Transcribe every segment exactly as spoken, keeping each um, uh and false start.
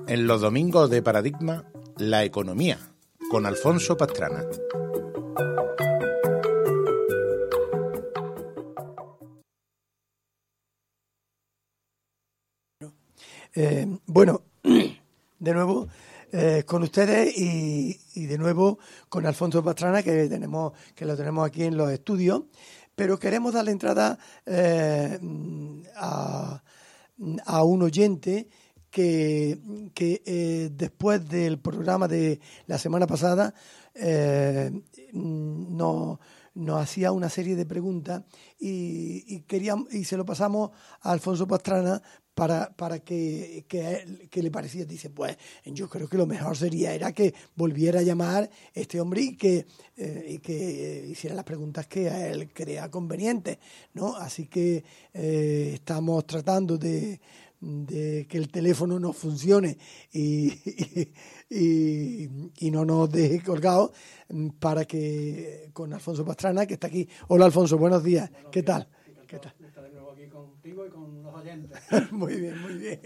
En los domingos de Paradigma, la economía, con Alfonso Pastrana. Eh, bueno, de nuevo eh, con ustedes y, y de nuevo con Alfonso Pastrana, que tenemos que lo tenemos aquí en los estudios, pero queremos darle entrada eh, a, a un oyente que, que eh, después del programa de la semana pasada eh, nos, nos hacía una serie de preguntas y, y, queríamos, y se lo pasamos a Alfonso Pastrana para, para que, que, que le parecía. Dice, pues yo creo que lo mejor sería era que volviera a llamar este hombre y que, eh, y que hiciera las preguntas que a él crea convenientes, ¿no? Así que eh, estamos tratando de, de que el teléfono no funcione y, y, y, y no nos deje colgados, para que con Alfonso Pastrana, que está aquí. Hola Alfonso, buenos días. Buenos ¿Qué días. tal? ¿Qué tal? Estar de nuevo aquí contigo y con los oyentes. Muy bien, muy bien.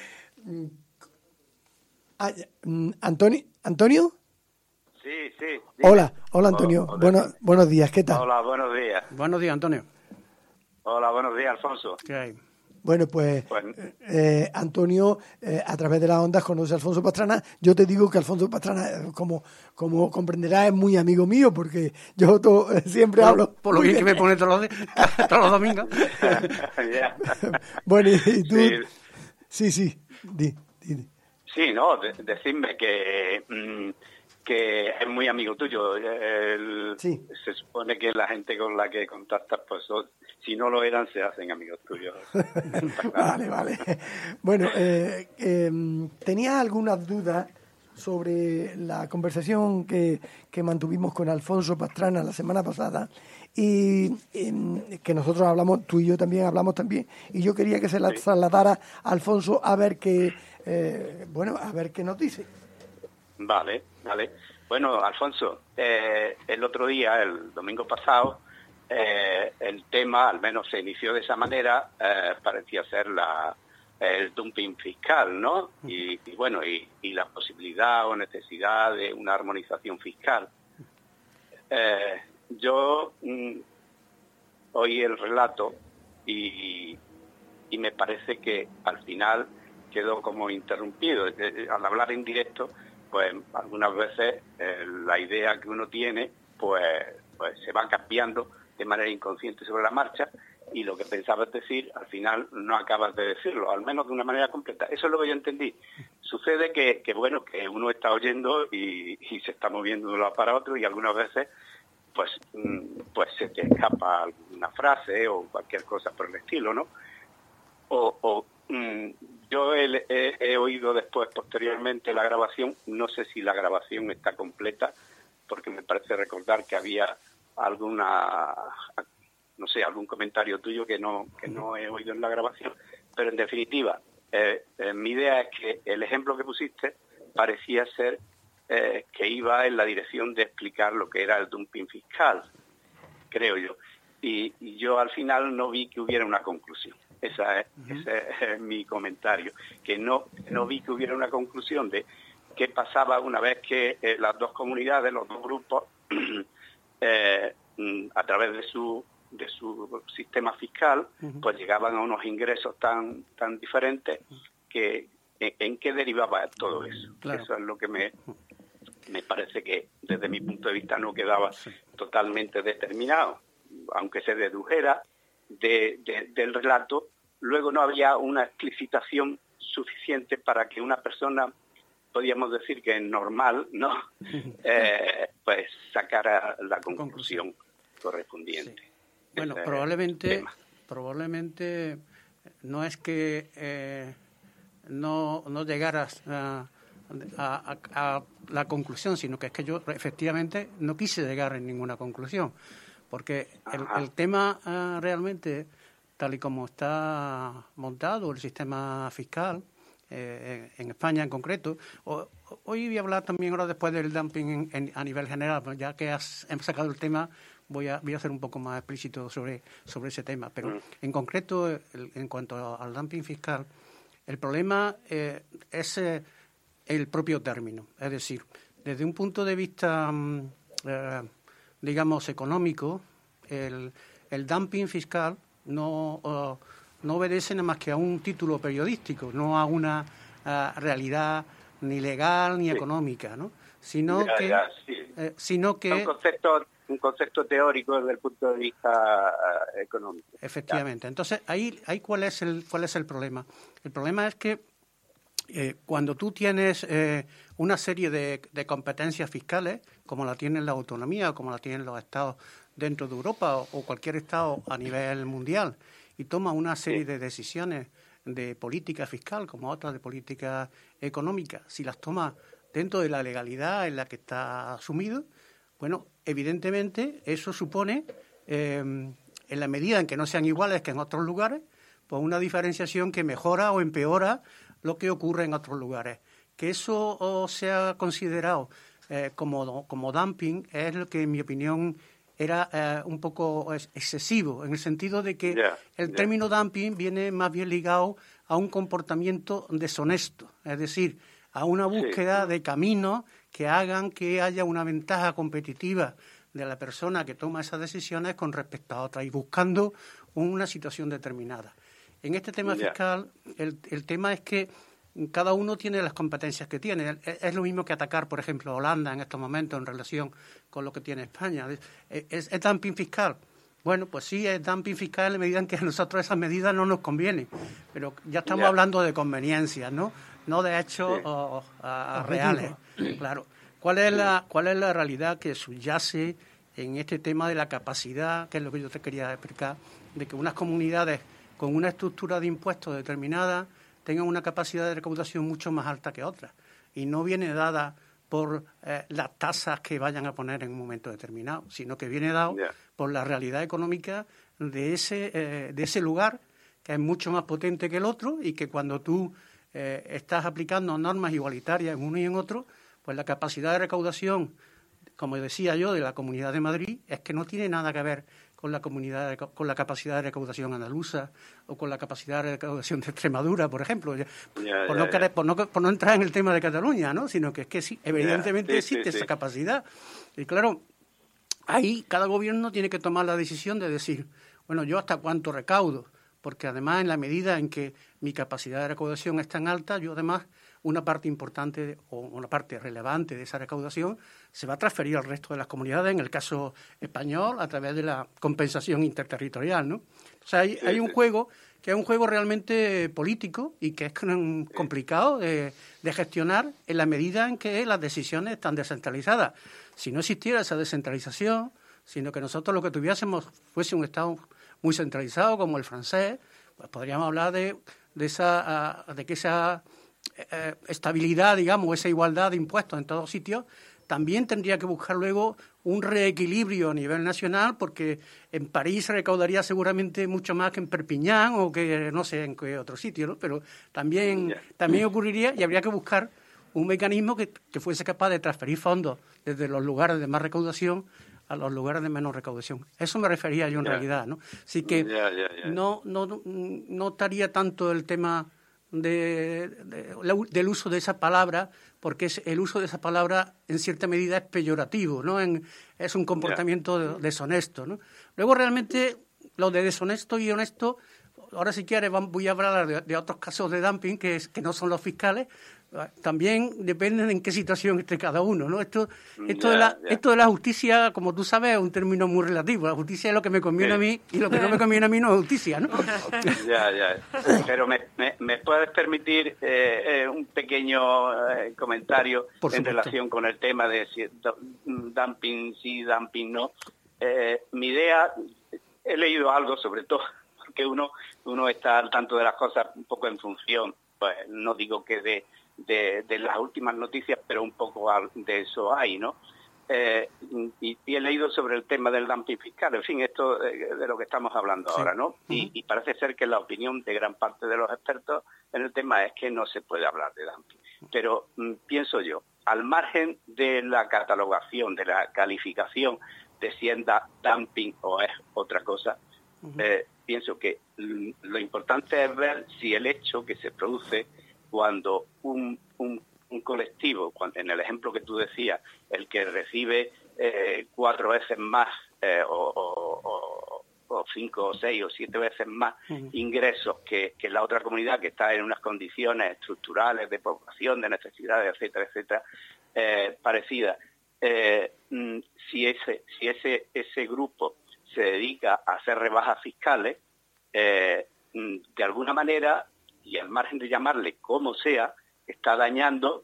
Ah, ¿Antonio? ¿Antonio? Sí, sí. Dime. Hola, hola Antonio. Hola. Bueno, buenos días, ¿qué tal? Hola, buenos días. Buenos días, Antonio. Hola, buenos días, Alfonso. ¿Qué hay? Bueno, pues, Pues, eh, Antonio, eh, a través de las ondas conoce a Alfonso Pastrana. Yo te digo que Alfonso Pastrana, eh, como, como comprenderás, es muy amigo mío, porque yo to, eh, siempre por, hablo... Por lo bien que me pone todos los, todos los domingos. ya. Bueno, y, y tú... Sí, sí, sí, di, di. sí, no, de, decidme que, mmm, que es muy amigo tuyo. El, Sí. Se supone que la gente con la que contactas, pues si no lo eran, se hacen amigos tuyos. Vale, vale. Bueno, eh, eh, ¿tenías algunas dudas sobre la conversación que, que mantuvimos con Alfonso Pastrana la semana pasada? Y eh, que nosotros hablamos, tú y yo también hablamos también, y yo quería que se la Sí. trasladara a Alfonso a ver qué, eh, bueno, a ver qué nos dice. Vale, vale. Bueno, Alfonso, eh, el otro día, el domingo pasado, eh, el tema, al menos se inició de esa manera, eh, parecía ser la, el dumping fiscal, ¿no? Y, y bueno, y, y la posibilidad o necesidad de una armonización fiscal. Eh, yo mm, oí el relato y, y me parece que al final quedó como interrumpido. Al hablar en directo, pues algunas veces eh, la idea que uno tiene, pues, pues se va cambiando de manera inconsciente sobre la marcha, y lo que pensabas decir, al final no acabas de decirlo, al menos de una manera completa. Eso es lo que yo entendí. Sucede que, que bueno, que uno está oyendo y, y se está moviendo de un lado para otro, y algunas veces pues, pues se te escapa alguna frase o cualquier cosa por el estilo, ¿no? O, o mm, yo he, he, he oído después, posteriormente, la grabación. No sé si la grabación está completa, porque me parece recordar que había alguna, no sé, algún comentario tuyo que no que no he oído en la grabación. Pero en definitiva, eh, eh, mi idea es que el ejemplo que pusiste parecía ser eh, que iba en la dirección de explicar lo que era el dumping fiscal, creo yo. Y, y yo al final no vi que hubiera una conclusión. Esa es, uh-huh. Ese es mi comentario, que no, no vi que hubiera una conclusión de qué pasaba una vez que eh, las dos comunidades, los dos grupos, eh, a través de su de su sistema fiscal, uh-huh. pues llegaban a unos ingresos tan tan diferentes que en, en qué derivaba todo eso. Claro. Eso es lo que me me parece que desde mi punto de vista no quedaba sí. totalmente determinado, aunque se dedujera de, de, del relato. Luego no había una explicitación suficiente para que una persona, podríamos decir que es normal, ¿no? Eh, pues sacara la conclusión correspondiente. Sí. Bueno, Ese probablemente, probablemente no es que eh, no, no llegaras a, a, a la conclusión, sino que es que yo efectivamente no quise llegar en ninguna conclusión, porque el, el tema uh, realmente, tal y como está montado el sistema fiscal, eh, en España en concreto, o, hoy voy a hablar también ahora después del dumping en, en, a nivel general, ya que has hemos sacado el tema, voy a voy a ser un poco más explícito sobre sobre ese tema, pero mm. en concreto, el, en cuanto al dumping fiscal, el problema eh, es eh, el propio término. Es decir, desde un punto de vista, eh, digamos, económico, el, el dumping fiscal no, uh, no obedece nada más que a un título periodístico, no a una uh, realidad ni legal ni sí. económica, ¿no? Sino ya, que, ya, sí. eh, sino que un concepto, un concepto teórico desde el punto de vista uh, económico. Efectivamente. Ya. Entonces, ahí, ahí cuál es el, cuál es el problema. El problema es que eh, cuando tú tienes eh, una serie de, de competencias fiscales, como la tienen la autonomía o como la tienen los estados dentro de Europa o, o cualquier estado a nivel mundial, y toma una serie sí. de decisiones de política fiscal como otras de política económica, si las toma dentro de la legalidad en la que está asumido, bueno, evidentemente eso supone, eh, en la medida en que no sean iguales que en otros lugares, pues una diferenciación que mejora o empeora lo que ocurre en otros lugares. Que eso o sea considerado eh, como, como dumping es lo que, en mi opinión, era eh, un poco excesivo, en el sentido de que yeah, el yeah. término dumping viene más bien ligado a un comportamiento deshonesto, es decir, a una búsqueda sí. de caminos que hagan que haya una ventaja competitiva de la persona que toma esas decisiones con respecto a otra y buscando una situación determinada. En este tema yeah. fiscal, el, el tema es que cada uno tiene las competencias que tiene. Es lo mismo que atacar, por ejemplo, a Holanda en estos momentos en relación con lo que tiene España. ¿Es, es, es dumping fiscal? Bueno, pues sí, es dumping fiscal en la medida en que a nosotros esas medidas no nos convienen. Pero ya estamos yeah. hablando de conveniencias, ¿no? No de hechos sí. o, a, a reales. Claro. ¿Cuál es la, cuál es la realidad que subyace en este tema de la capacidad, que es lo que yo te quería explicar, de que unas comunidades con una estructura de impuestos determinada tengan una capacidad de recaudación mucho más alta que otras? Y no viene dada por eh, las tasas que vayan a poner en un momento determinado, sino que viene dado yeah. por la realidad económica de ese, eh, de ese lugar, que es mucho más potente que el otro, y que cuando tú eh, estás aplicando normas igualitarias en uno y en otro, pues la capacidad de recaudación, como decía yo, de la Comunidad de Madrid, es que no tiene nada que ver con la comunidad de, con la capacidad de recaudación andaluza o con la capacidad de recaudación de Extremadura, por ejemplo, ya, yeah, por, yeah, no querer, yeah. por, no, por no entrar en el tema de Cataluña, ¿no? Sino que es que sí, evidentemente yeah, sí, existe sí, esa sí. capacidad. Y claro, ahí cada gobierno tiene que tomar la decisión de decir, bueno, yo hasta cuánto recaudo, porque además en la medida en que mi capacidad de recaudación es tan alta, yo además una parte importante o una parte relevante de esa recaudación se va a transferir al resto de las comunidades, en el caso español, a través de la compensación interterritorial, ¿no? O sea, hay, hay un juego que es un juego realmente político y que es complicado de, de gestionar en la medida en que las decisiones están descentralizadas. Si no existiera esa descentralización, sino que nosotros lo que tuviésemos fuese un Estado muy centralizado como el francés, pues podríamos hablar de, de, esa, de que esa eh, estabilidad, digamos, esa igualdad de impuestos en todos sitios, también tendría que buscar luego un reequilibrio a nivel nacional, porque en París se recaudaría seguramente mucho más que en Perpiñán o que no sé en qué otro sitio, ¿no? Pero también, también ocurriría y habría que buscar un mecanismo que, que fuese capaz de transferir fondos desde los lugares de más recaudación a los lugares de menos recaudación. Eso me refería yo en yeah. realidad, ¿no? Así que yeah, yeah, yeah. No, no, no estaría tanto el tema de, de, del uso de esa palabra, porque es, el uso de esa palabra en cierta medida es peyorativo, ¿no? En, es un comportamiento yeah. deshonesto, ¿no? Luego realmente lo de deshonesto y honesto, ahora si quieres voy a hablar de, de otros casos de dumping que, es, que no son los fiscales. También depende de en qué situación esté cada uno, ¿no? Esto, esto, yeah, de la, yeah. esto de la justicia, como tú sabes, es un término muy relativo. La justicia es lo que me conviene sí. a mí y lo que no me conviene a mí no es justicia, ¿no? Ya, ya. Pero me, me, me puedes permitir eh, eh, un pequeño eh, comentario Por en relación con el tema de si dumping sí, dumping no. Eh, mi idea, he leído algo sobre todo, porque uno, uno está al tanto de las cosas un poco en función, pues no digo que de De, de las últimas noticias, pero un poco de eso hay, ¿no? Eh, y, y he leído sobre el tema del dumping fiscal, en fin, esto de, de lo que estamos hablando sí. ahora, ¿no? Uh-huh. Y, y parece ser que la opinión de gran parte de los expertos en el tema es que no se puede hablar de dumping. Pero mm, pienso yo, al margen de la catalogación, de la calificación de si es dumping o es otra cosa, uh-huh. eh, pienso que mm, lo importante es ver si el hecho que se produce cuando un, un, un colectivo, en el ejemplo que tú decías, el que recibe eh, cuatro veces más eh, o, o, o cinco o seis o siete veces más uh-huh. ingresos que, que la otra comunidad que está en unas condiciones estructurales de población, de necesidades, etcétera, etcétera, eh, parecidas. Eh, si ese si ese ese grupo se dedica a hacer rebajas fiscales, eh, de alguna manera, y al margen de llamarle como sea, está dañando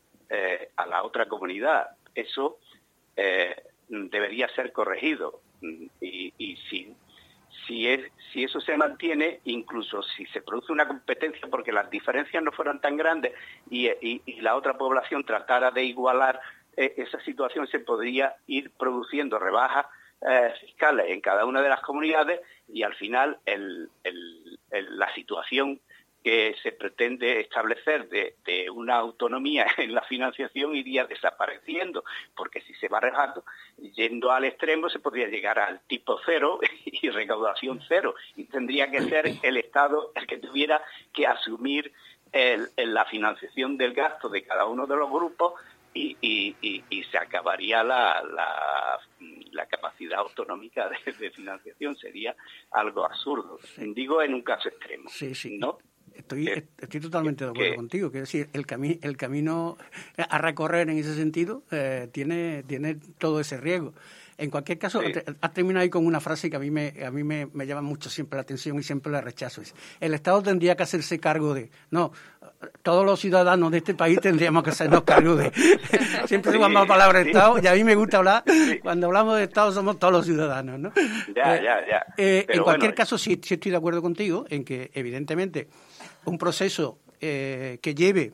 eh, a la otra comunidad. Eso eh, debería ser corregido. Y, y si, si, es, si eso se mantiene, incluso si se produce una competencia, porque las diferencias no fueran tan grandes y, y, y la otra población tratara de igualar eh, esa situación, se podría ir produciendo rebajas eh, fiscales en cada una de las comunidades y al final el, el, el, la situación que se pretende establecer de, de una autonomía en la financiación iría desapareciendo, porque si se va rebajando, yendo al extremo, se podría llegar al tipo cero y recaudación cero, y tendría que ser el Estado el que tuviera que asumir el, el, la financiación del gasto de cada uno de los grupos y, y, y, y se acabaría la, la, la capacidad autonómica de, de financiación. Sería algo absurdo, sí. Digo en un caso extremo, sí, sí. ¿no? Estoy, ¿Qué? estoy totalmente de acuerdo ¿Qué? contigo. Quiero decir, el, cami el camino a recorrer en ese sentido eh, tiene, tiene todo ese riesgo. En cualquier caso, sí. Has terminado ahí con una frase que a mí, me, a mí me, me llama mucho siempre la atención y siempre la rechazo. Es, el Estado tendría que hacerse cargo de... No, todos los ciudadanos de este país tendríamos que hacernos cargo de... Siempre se llama la palabra sí. Estado, y a mí me gusta hablar, sí. Cuando hablamos de Estado somos todos los ciudadanos, ¿no? Ya, eh, ya, ya. Eh, en cualquier bueno, caso, sí, sí estoy de acuerdo contigo en que, evidentemente, un proceso eh, que lleve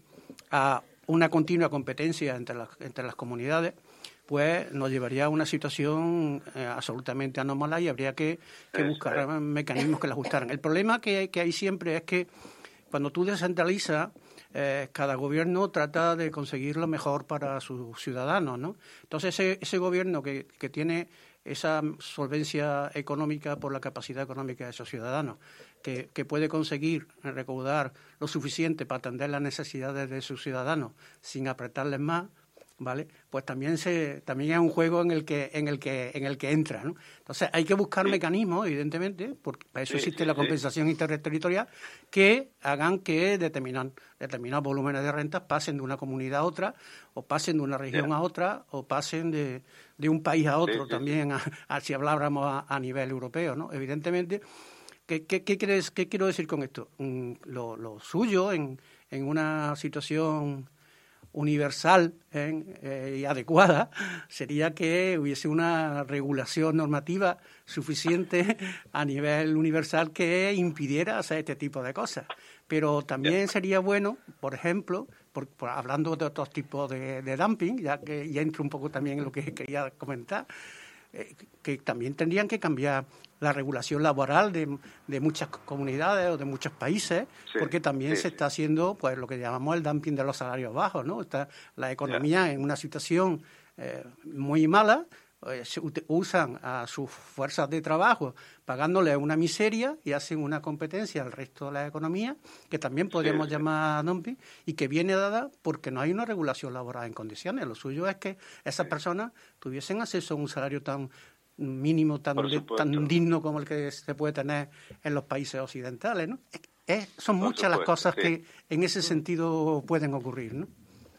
a una continua competencia entre las, entre las comunidades, pues nos llevaría a una situación eh, absolutamente anómala y habría que, que buscar eh. mecanismos que la ajustaran. El problema que, que hay siempre es que cuando tú descentralizas, eh, cada gobierno trata de conseguir lo mejor para sus ciudadanos, ¿no? Entonces ese, ese gobierno que, que tiene esa solvencia económica por la capacidad económica de esos ciudadanos, que, que puede conseguir recaudar lo suficiente para atender las necesidades de sus ciudadanos sin apretarles más, ¿vale? Pues también se también es un juego en el que en el que en el que entra, ¿no? Entonces hay que buscar sí. mecanismos, evidentemente, porque para eso sí, existe sí, la compensación sí. interterritorial, que hagan que determinan, determinados volúmenes de rentas pasen de una comunidad a otra, o pasen de una región sí. a otra, o pasen de, de un país a otro sí, sí, también, sí. A, a, si habláramos a, a nivel europeo, ¿no? Evidentemente, ¿qué, qué, qué, quieres, qué quiero decir con esto? Mm, lo, lo suyo en, en una situación universal ¿eh? Eh, y adecuada sería que hubiese una regulación normativa suficiente a nivel universal que impidiera hacer este tipo de cosas. Pero también sería bueno, por ejemplo, por, por, hablando de otros tipos de, de dumping, ya que ya entro un poco también en lo que quería comentar, eh, que también tendrían que cambiar la regulación laboral de, de muchas comunidades o de muchos países, sí, porque también sí, se está haciendo pues lo que llamamos el dumping de los salarios bajos, ¿no? Está la economía yeah. en una situación eh, muy mala, eh, se usan a sus fuerzas de trabajo pagándoles una miseria y hacen una competencia al resto de la economía, que también podríamos sí, llamar sí. dumping, y que viene dada porque no hay una regulación laboral en condiciones. Lo suyo es que esas sí. personas tuviesen acceso a un salario tan mínimo, tan, de, tan digno como el que se puede tener en los países occidentales, ¿no? Es, es, son Por muchas supuesto, las cosas sí. que en ese sentido pueden ocurrir, ¿no?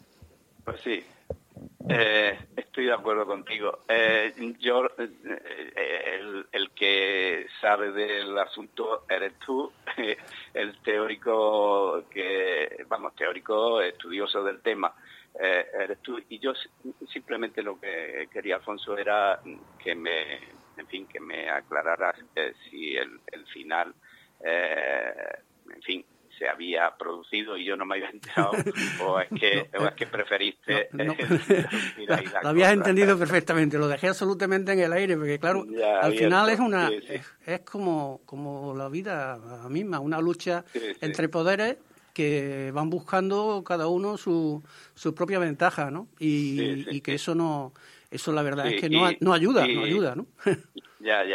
Pues sí, eh, estoy de acuerdo contigo. Eh, yo, eh, el, el que sabe del asunto eres tú, el teórico que, vamos, teórico estudioso del tema. Eh, eres tú y yo simplemente lo que quería, Alfonso, era que me, en fin, que me aclararas eh, si el, el final, eh, en fin, se había producido y yo no me había enterado o es que no, o es que preferiste no, no. Eh, la, lo habías entendido perfectamente, lo dejé absolutamente en el aire porque claro, ya, al abierto, final es una sí, sí. Es, es como como la vida misma, una lucha sí, sí. entre poderes que van buscando cada uno su, su propia ventaja, ¿no? Y, sí, sí, y que sí. eso no, eso la verdad sí, es que no, y, no ayuda, y, no ayuda, ¿no? Ya, ya.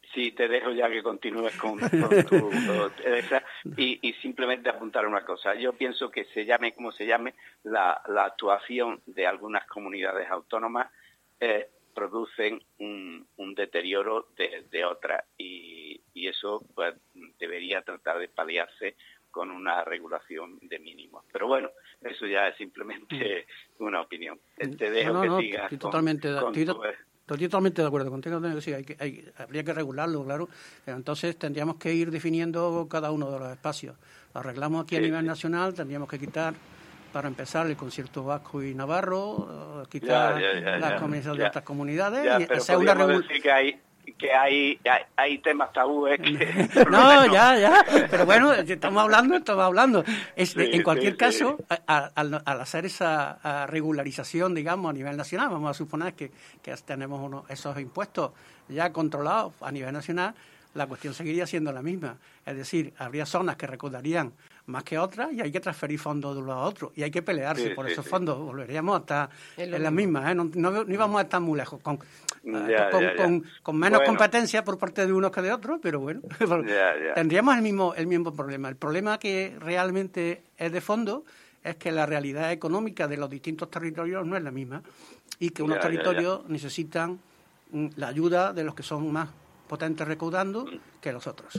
sí, te dejo ya que continúes con, con tu... esa, y, y simplemente apuntar una cosa. Yo pienso que se llame como se llame, la, la actuación de algunas comunidades autónomas eh, producen un, un deterioro de, de otras. Y, y eso pues debería tratar de paliarse con una regulación de mínimos. Pero bueno, eso ya es simplemente una opinión. Te dejo no, no, que sigas estoy con, totalmente, con estoy, tu... Estoy totalmente de acuerdo contigo. Sí, hay que, hay, habría que regularlo, claro. Entonces tendríamos que ir definiendo cada uno de los espacios. Lo arreglamos aquí sí, a nivel sí. nacional, tendríamos que quitar, para empezar, el concierto vasco y navarro, quitar ya, ya, ya, las comunidades de otras comunidades ya, y pero hacer una regulación. decir que hay que hay, hay hay temas tabúes que no, no ya ya pero bueno, estamos hablando estamos hablando es, sí, en cualquier sí, caso sí. A, a, al hacer esa a regularización, digamos, a nivel nacional, vamos a suponer que, que tenemos unos, esos impuestos ya controlados a nivel nacional, la cuestión seguiría siendo la misma, es decir, habría zonas que recaudarían más que otras y hay que transferir fondos de uno a otro y hay que pelearse sí, por sí, esos sí. fondos. Volveríamos a estar en las mismas, ¿eh? no, no, no íbamos a estar muy lejos, con, ya, con, ya, ya. con, con menos bueno. competencia por parte de unos que de otros, pero bueno, ya, ya. tendríamos el mismo, el mismo problema. El problema que realmente es de fondo es que la realidad económica de los distintos territorios no es la misma y que unos ya, territorios ya, ya. necesitan la ayuda de los que son más potentes recaudando que los otros.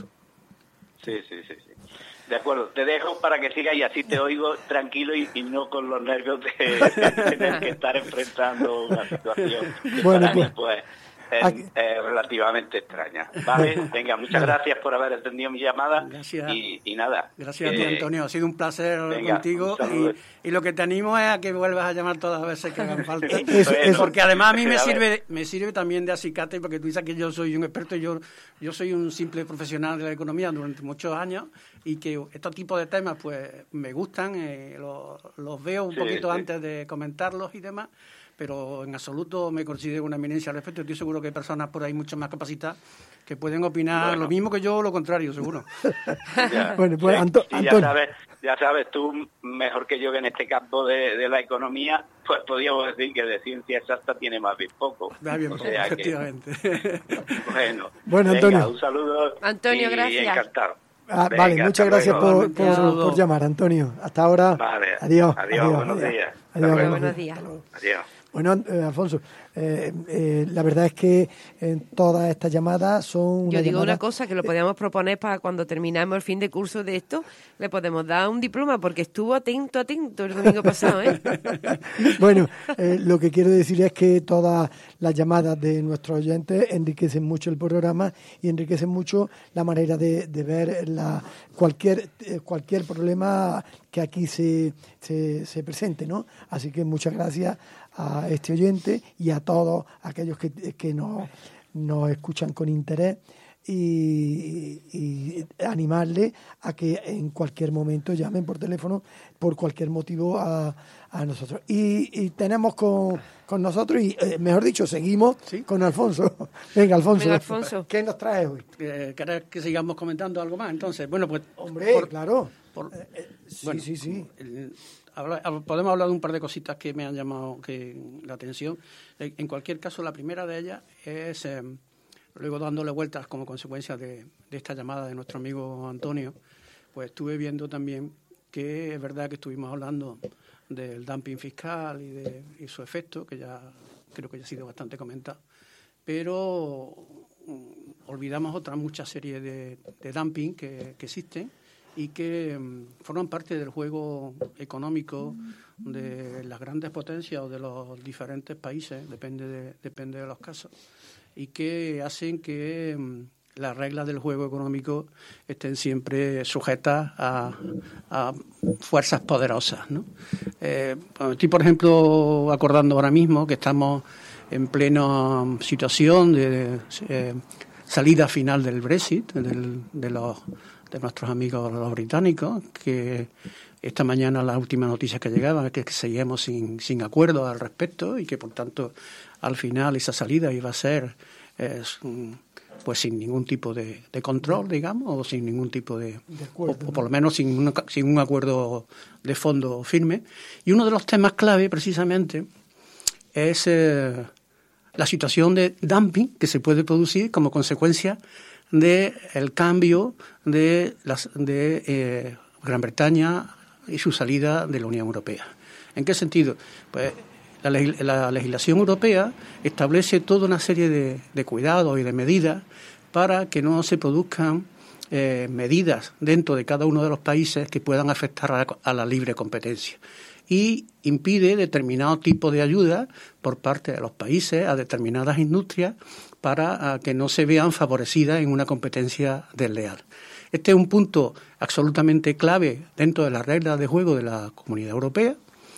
Sí, sí, sí, sí. De acuerdo, te dejo para que sigas y así te oigo tranquilo y, y no con los nervios de, de tener que estar enfrentando una situación que bueno, para pues, mí pues, es, es relativamente extraña. Vale, venga, muchas gracias por haber atendido mi llamada y, y nada. Gracias eh, a ti, Antonio, ha sido un placer venga, contigo un y, y lo que te animo es a que vuelvas a llamar todas las veces que hagan falta. eso, eso, porque además a mí me sirve me sirve también de acicate, porque tú dices que yo soy un experto, yo yo soy un simple profesional de la economía durante muchos años y que estos tipos de temas pues me gustan, eh, los, los veo un sí, poquito sí. antes de comentarlos y demás, pero en absoluto me considero una eminencia al respecto. Estoy seguro que hay personas por ahí mucho más capacitadas que pueden opinar bueno. lo mismo que yo o lo contrario, seguro. Ya, bueno, pues, sí, Anto- y ya sabes, ya sabes tú mejor que yo que en este campo de, de la economía, pues podríamos decir que de ciencia exacta tiene más bien poco. Más bien o poco, sea efectivamente. Que, bueno, bueno venga, Antonio. un saludo. Antonio, y, gracias. Y encantado. Ah, venga, vale, muchas gracias por, por, Saludos. por llamar, Antonio. Hasta ahora. Vale. Adiós. Adiós, adiós buenos adiós. días. Adiós, Adiós, buenos buenos días. días. Adiós. Bueno, eh, Alfonso, eh, eh, la verdad es que eh, todas estas llamadas son... Yo digo llamada, una cosa, que lo podíamos proponer para cuando terminamos el fin de curso de esto, le podemos dar un diploma, porque estuvo atento, atento el domingo pasado, ¿eh? Bueno, eh, lo que quiero decir es que todas las llamadas de nuestros oyentes enriquecen mucho el programa y enriquecen mucho la manera de, de ver la, cualquier, eh, cualquier problema que aquí se, se, se presente, ¿no? Así que muchas gracias a este oyente y a todos aquellos que, que nos, nos escuchan con interés y, y animarles a que en cualquier momento llamen por teléfono por cualquier motivo a, a nosotros. Y, y tenemos con, con nosotros, y eh, mejor dicho, seguimos ¿Sí? con Alfonso. Venga, Alfonso, Venga, Alfonso. ¿Qué nos traes hoy? Eh, ¿Querés que sigamos comentando algo más? Entonces, bueno, pues... Hombre, por, claro. Por, eh, eh, sí, bueno, sí, sí. El, habla, podemos hablar de un par de cositas que me han llamado que, la atención. En cualquier caso, la primera de ellas es, eh, luego dándole vueltas como consecuencia de, de esta llamada de nuestro amigo Antonio, pues estuve viendo también que es verdad que estuvimos hablando del dumping fiscal y de y su efecto, que ya creo que ya ha sido bastante comentado, pero um, olvidamos otra mucha serie de, de dumping que, que existen y que um, forman parte del juego económico de las grandes potencias o de los diferentes países, depende de, depende de los casos, y que hacen que um, las reglas del juego económico estén siempre sujetas a, a fuerzas poderosas, ¿no? Eh, estoy, por ejemplo, acordando ahora mismo que estamos en plena situación de, de eh, salida final del Brexit, del, de los de nuestros amigos los británicos, que esta mañana las últimas noticias que llegaban es que seguíamos sin, sin acuerdo al respecto y que, por tanto, al final esa salida iba a ser es, pues sin ningún tipo de, de control, digamos, o sin ningún tipo de... de acuerdo, o, o por lo menos sin, una, sin un acuerdo de fondo firme. Y uno de los temas clave, precisamente, es eh, la situación de dumping que se puede producir como consecuencia del cambio de, las, de eh, Gran Bretaña y su salida de la Unión Europea. ¿En qué sentido? Pues la, la legislación europea establece toda una serie de, de cuidados y de medidas para que no se produzcan eh, medidas dentro de cada uno de los países que puedan afectar a la, a la libre competencia, y impide determinado tipo de ayuda por parte de los países a determinadas industrias para que no se vean favorecidas en una competencia desleal. Este es un punto absolutamente clave dentro de las reglas de juego de la Comunidad Europea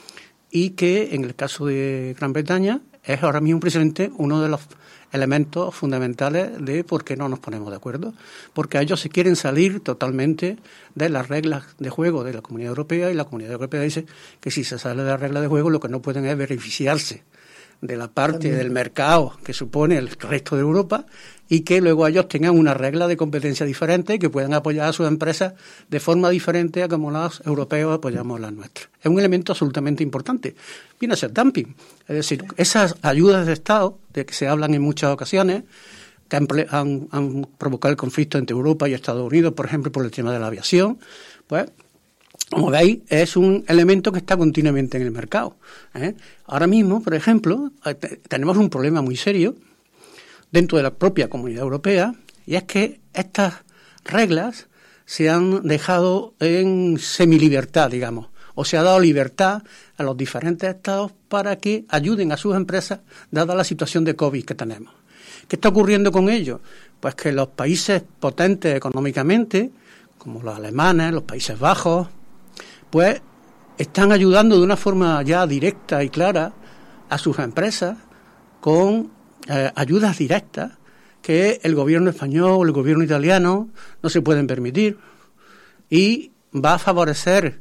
y que en el caso de Gran Bretaña es ahora mismo precisamente uno de los elementos fundamentales de por qué no nos ponemos de acuerdo, porque ellos se quieren salir totalmente de las reglas de juego de la Comunidad Europea, y la Comunidad Europea dice que si se sale de las reglas de juego lo que no pueden es beneficiarse de la parte También. del mercado que supone el resto de Europa, y que luego ellos tengan una regla de competencia diferente y que puedan apoyar a sus empresas de forma diferente a como los europeos apoyamos las nuestras. Es un elemento absolutamente importante. Viene a ser dumping. Es decir, esas ayudas de Estado, de que se hablan en muchas ocasiones, que han, han, han provocado el conflicto entre Europa y Estados Unidos, por ejemplo, por el tema de la aviación, pues, como veis, es un elemento que está continuamente en el mercado. ¿eh? Ahora mismo, por ejemplo, tenemos un problema muy serio dentro de la propia Comunidad Europea, y es que estas reglas se han dejado en semilibertad, digamos, o se ha dado libertad a los diferentes estados para que ayuden a sus empresas, dada la situación de COVID que tenemos. ¿Qué está ocurriendo con ello? Pues que los países potentes económicamente, como los alemanes, los Países Bajos, pues están ayudando de una forma ya directa y clara a sus empresas con eh, ayudas directas que el gobierno español o el gobierno italiano no se pueden permitir, y va a favorecer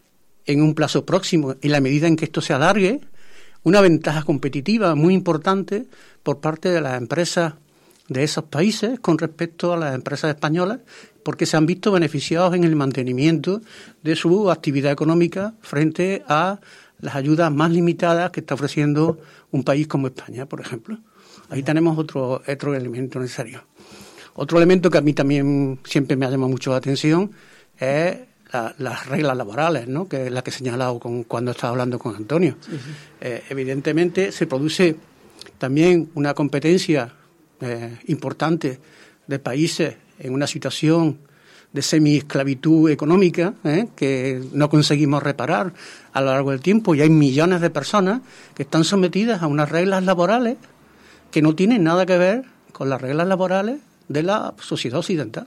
en un plazo próximo, en la medida en que esto se alargue, una ventaja competitiva muy importante por parte de las empresas de esos países con respecto a las empresas españolas, porque se han visto beneficiados en el mantenimiento de su actividad económica frente a las ayudas más limitadas que está ofreciendo un país como España, por ejemplo. Ahí tenemos otro, otro elemento necesario. Otro elemento que a mí también siempre me ha llamado mucho la atención es la, las reglas laborales, ¿no? Que es la que he señalado con, cuando estaba hablando con Antonio. Sí, sí. Eh, evidentemente se produce también una competencia eh, importante de países en una situación de semi-esclavitud económica eh, que no conseguimos reparar a lo largo del tiempo, y hay millones de personas que están sometidas a unas reglas laborales que no tienen nada que ver con las reglas laborales de la sociedad occidental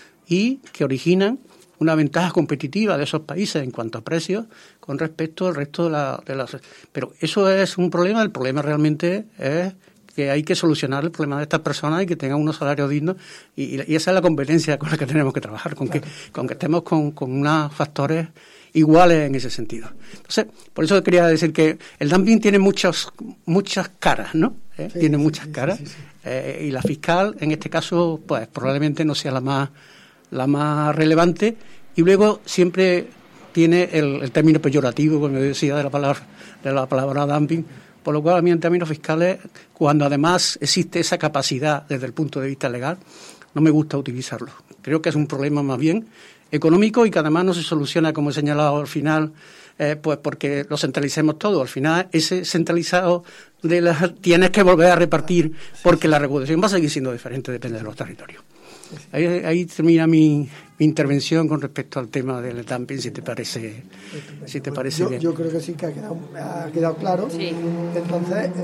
y que originan una ventaja competitiva de esos países en cuanto a precios con respecto al resto de las... De la... Pero eso es un problema. El problema realmente es que hay que solucionar el problema de estas personas y que tengan unos salarios dignos, y, y esa es la competencia con la que tenemos que trabajar, con que, con que estemos con, con unos factores iguales en ese sentido. Entonces, por eso quería decir que el dumping tiene muchas muchas caras, ¿no? ¿Eh? Sí, tiene sí, muchas sí, caras, sí, sí, sí. Eh, y la fiscal, en este caso, pues probablemente no sea la más la más relevante, y luego siempre tiene el, el término peyorativo, como decía, de la palabra de la palabra dumping, por lo cual a mí en términos fiscales, cuando además existe esa capacidad desde el punto de vista legal, no me gusta utilizarlo. Creo que es un problema más bien económico y que además no se soluciona, como he señalado al final, eh, pues porque lo centralicemos todo. Al final ese centralizado de la, tienes que volver a repartir, porque la regulación va a seguir siendo diferente, depende de los territorios. Ahí, ahí termina mi, mi intervención con respecto al tema del dumping, si te parece, si te parece yo, bien. Yo creo que sí que ha quedado, ha quedado claro. Sí. Entonces, eh,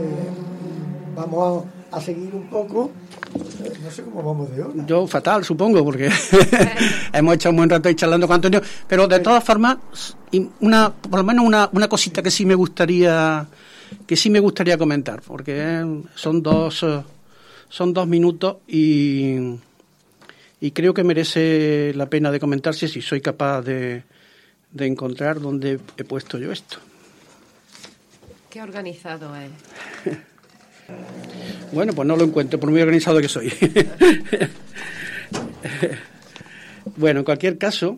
vamos a, a seguir un poco. No sé cómo vamos de hora. Yo fatal, supongo, porque hemos echado un buen rato ahí charlando con Antonio. Pero de todas formas, una, por lo menos una, una cosita que sí me gustaría, que sí me gustaría comentar, porque son dos, son dos minutos y Y creo que merece la pena de comentarse, si soy capaz de, de encontrar dónde he puesto yo esto. Qué organizado es. Bueno, pues no lo encuentro, por muy organizado que soy. Bueno, en cualquier caso...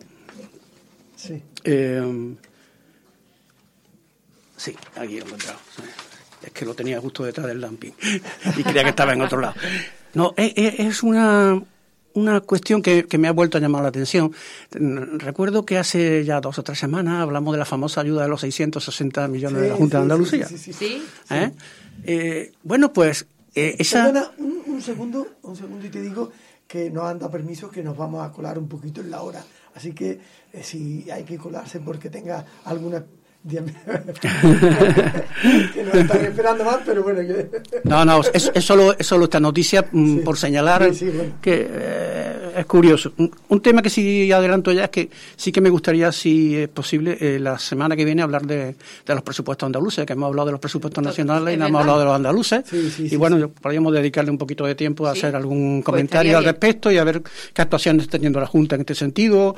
Sí. Eh, sí, aquí lo he encontrado. es que lo tenía justo detrás del dumping y creía que estaba en otro lado. No, es, es una... Una cuestión que, que me ha vuelto a llamar la atención. Recuerdo que hace ya dos o tres semanas hablamos de la famosa ayuda de los seiscientos sesenta millones sí, de la Junta sí, de Andalucía. Sí, sí, sí, sí. sí. ¿Eh? Eh, bueno, pues eh, esa... Perdona, un, un segundo, un segundo y te digo que nos han dado permiso que nos vamos a colar un poquito en la hora. Así que eh, si hay que colarse porque tenga alguna... que nos están esperando más, pero bueno que... no, no, es, es, solo, es solo esta noticia mm, sí, por señalar sí, sí, bueno. que eh, es curioso. Un, un tema que sí adelanto ya es que sí que me gustaría, si es posible, eh, la semana que viene hablar de, de los presupuestos andaluces, que hemos hablado de los presupuestos nacionales y no hemos hablado de los andaluces, sí, sí, y sí, bueno, sí. podríamos dedicarle un poquito de tiempo a sí. hacer algún Pues comentario al bien. respecto y a ver qué actuaciones está teniendo la Junta en este sentido,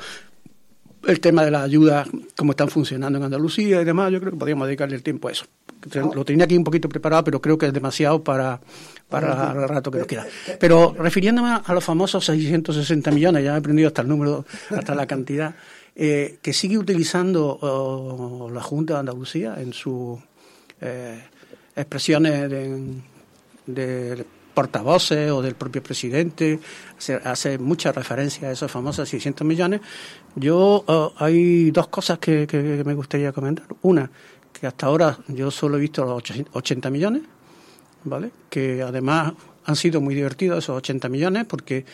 el tema de las ayudas, cómo están funcionando en Andalucía y demás. Yo creo que podríamos dedicarle el tiempo a eso. Lo tenía aquí un poquito preparado, pero creo que es demasiado para, para el rato que nos queda. Pero refiriéndome a los famosos seiscientos sesenta millones, ya he aprendido hasta el número, hasta la cantidad, eh, que sigue utilizando oh, la Junta de Andalucía en sus eh, expresiones de, de portavoces o del propio presidente, hace, hace mucha referencia a esos famosos seiscientos millones. Yo uh, hay dos cosas que, que, que me gustaría comentar. Una, que hasta ahora yo solo he visto los ochenta millones, ¿vale? Que además han sido muy divertidos esos ochenta millones porque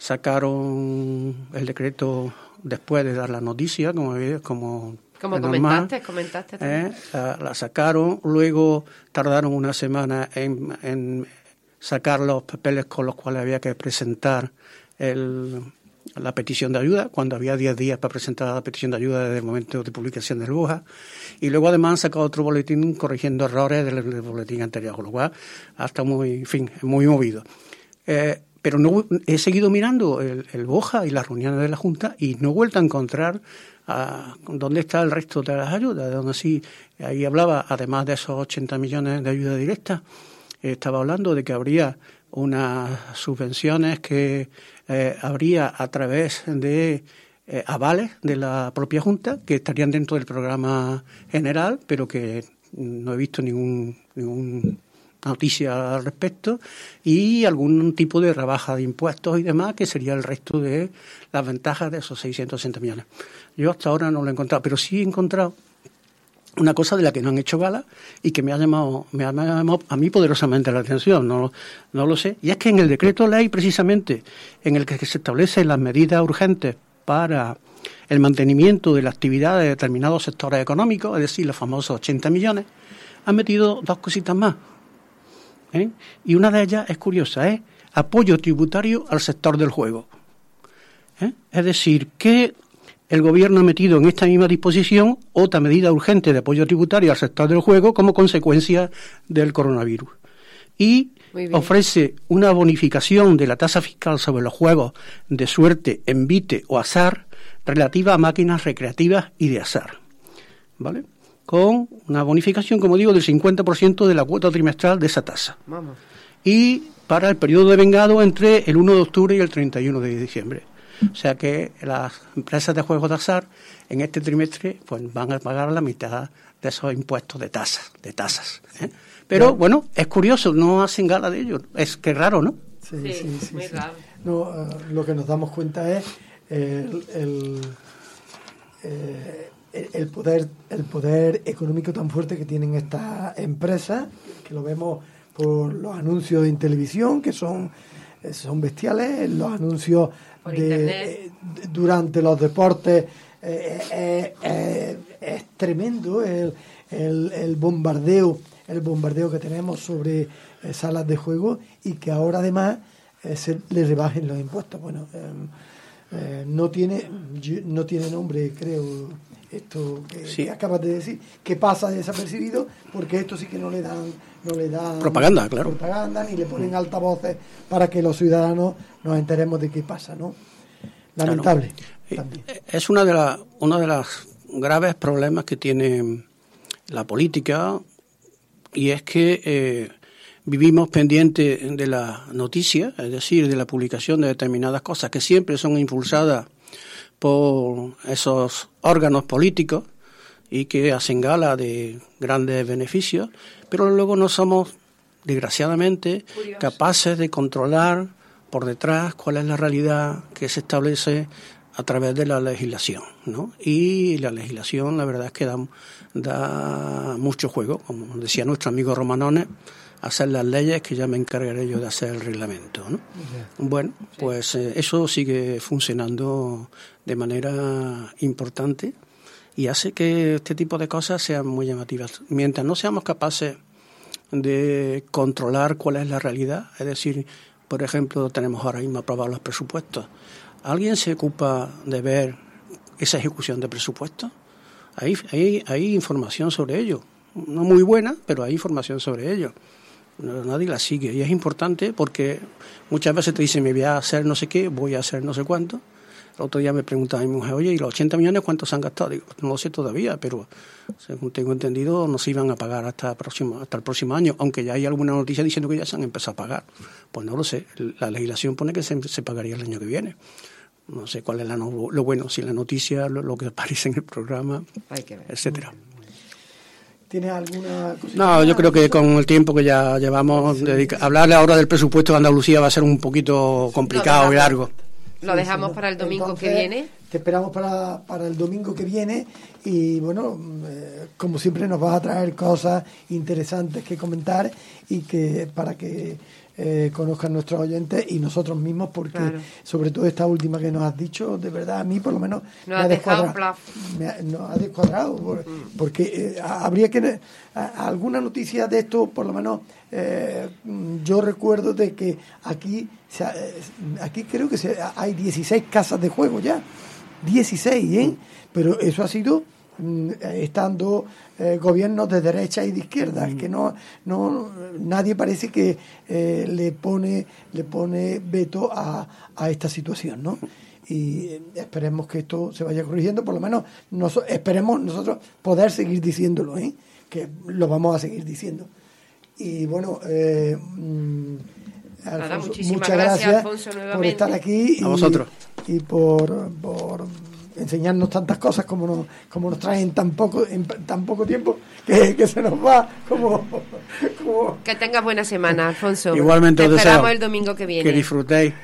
sacaron el decreto después de dar la noticia, como como Como normal, comentaste, comentaste también. ¿eh? La, la sacaron, luego tardaron una semana en, en sacar los papeles con los cuales había que presentar el, la petición de ayuda, cuando había diez días para presentar la petición de ayuda desde el momento de publicación del BOJA, y luego además han sacado otro boletín corrigiendo errores del, del boletín anterior, con lo cual hasta muy, en fin, muy movido. Eh, pero no he seguido mirando el, el BOJA y las reuniones de la Junta y no he vuelto a encontrar a, dónde está el resto de las ayudas, de donde sí, ahí hablaba, además de esos ochenta millones de ayuda directa, estaba hablando de que habría unas subvenciones que eh, habría a través de eh, avales de la propia Junta, que estarían dentro del programa general, pero que no he visto ningún, ningún noticia al respecto, y algún tipo de rebaja de impuestos y demás, que sería el resto de las ventajas de esos seiscientos sesenta millones. Yo hasta ahora no lo he encontrado, pero sí he encontrado una cosa de la que no han hecho gala y que me ha llamado, me ha, me ha llamado a mí poderosamente la atención, no, no lo sé, y es que en el decreto ley precisamente en el que se establecen las medidas urgentes para el mantenimiento de la actividad de determinados sectores económicos, es decir, los famosos ochenta millones, han metido dos cositas más, ¿eh? Y una de ellas es curiosa, es apoyo tributario al sector del juego, ¿eh? Es decir, que el Gobierno ha metido en esta misma disposición otra medida urgente de apoyo tributario al sector del juego como consecuencia del coronavirus. Y ofrece una bonificación de la tasa fiscal sobre los juegos de suerte, envite o azar relativa a máquinas recreativas y de azar, ¿vale? Con una bonificación, como digo, del cincuenta por ciento de la cuota trimestral de esa tasa. Vamos. Y para el periodo de vengado entre el uno de octubre y el treinta y uno de diciembre. O sea que las empresas de juegos de azar en este trimestre pues van a pagar la mitad de esos impuestos de tasas, de tasas. ¿eh? Pero no. Bueno, es curioso, no hacen gala de ello. Es que raro, ¿no? Sí, sí, sí. sí, muy sí. raro. No, uh, lo que nos damos cuenta es el, el, eh, el poder, el poder económico tan fuerte que tienen estas empresas, que lo vemos por los anuncios en televisión, que son son bestiales, los anuncios de, eh, durante los deportes eh, eh, eh, es tremendo el, el, el bombardeo el bombardeo que tenemos sobre eh, salas de juego, y que ahora además eh, se le rebajen los impuestos. Bueno, eh, eh, no tiene no tiene nombre, creo, esto que, sí. que acabas de decir, que pasa desapercibido, porque esto sí que no le dan no le dan propaganda, claro, propaganda ni le ponen altavoces para que los ciudadanos nos enteremos de qué pasa, ¿no? Lamentable. Claro. Es una de las uno de los graves problemas que tiene la política, y es que eh, vivimos pendientes de la noticia, es decir, de la publicación de determinadas cosas que siempre son impulsadas por esos órganos políticos, y que hacen gala de grandes beneficios, pero luego no somos, desgraciadamente, Curioso. capaces de controlar por detrás cuál es la realidad que se establece a través de la legislación, ¿no? Y la legislación, la verdad es que da, da mucho juego, como decía nuestro amigo Romanone, hacer las leyes que ya me encargaré yo de hacer el reglamento, ¿no? Uh-huh. Bueno, pues eh, eso sigue funcionando de manera importante y hace que este tipo de cosas sean muy llamativas. Mientras no seamos capaces de controlar cuál es la realidad, es decir, por ejemplo, tenemos ahora mismo aprobados los presupuestos. ¿Alguien se ocupa de ver esa ejecución de presupuestos? Hay, hay, hay información sobre ello. No muy buena, pero hay información sobre ello. Nadie la sigue. Y es importante porque muchas veces te dicen, me voy a hacer no sé qué, voy a hacer no sé cuánto. El otro día me preguntaba mi mujer, oye, ¿y los ochenta millones cuántos se han gastado? Digo, no lo sé todavía, pero según tengo entendido no se iban a pagar hasta el próximo, hasta el próximo año, aunque ya hay alguna noticia diciendo que ya se han empezado a pagar. Pues no lo sé. La legislación pone que se, se pagaría el año que viene. No sé cuál es la no, lo bueno, si la noticia, lo, lo que aparece en el programa, etcétera. ¿Tienes alguna cosa? No, yo creo que con el tiempo que ya llevamos, sí, dedica, sí. hablarle ahora del presupuesto de Andalucía va a ser un poquito complicado y largo. Lo dejamos sí, para el domingo Entonces, que viene. Te esperamos para, para el domingo que viene y bueno, eh, como siempre nos vas a traer cosas interesantes que comentar y que para que eh, conozcan nuestros oyentes y nosotros mismos, porque claro. sobre todo esta última que nos has dicho, de verdad a mí por lo menos nos me, ha ha descuadrado, me ha, nos ha descuadrado por, mm. porque eh, habría que a, alguna noticia de esto, por lo menos eh, yo recuerdo de que aquí se, aquí creo que se, hay dieciséis casas de juego ya, dieciséis, ¿eh? Pero eso ha sido estando eh, gobiernos de derecha y de izquierda, mm. que no no nadie parece que eh, le pone le pone veto a, a esta situación, ¿no? Y eh, esperemos que esto se vaya corrigiendo, por lo menos nos, esperemos nosotros poder seguir diciéndolo, ¿eh? Que lo vamos a seguir diciendo. Y bueno, eh, Alfonso, Nada, muchas gracias, gracias Alfonso, por estar aquí y, a vosotros y por, por enseñarnos tantas cosas como nos, como nos traen tan poco, en tan poco tiempo que, que se nos va como, como... Que tengas buena semana, Alfonso. Igualmente te os esperamos deseo el domingo que viene. Que disfrutéis.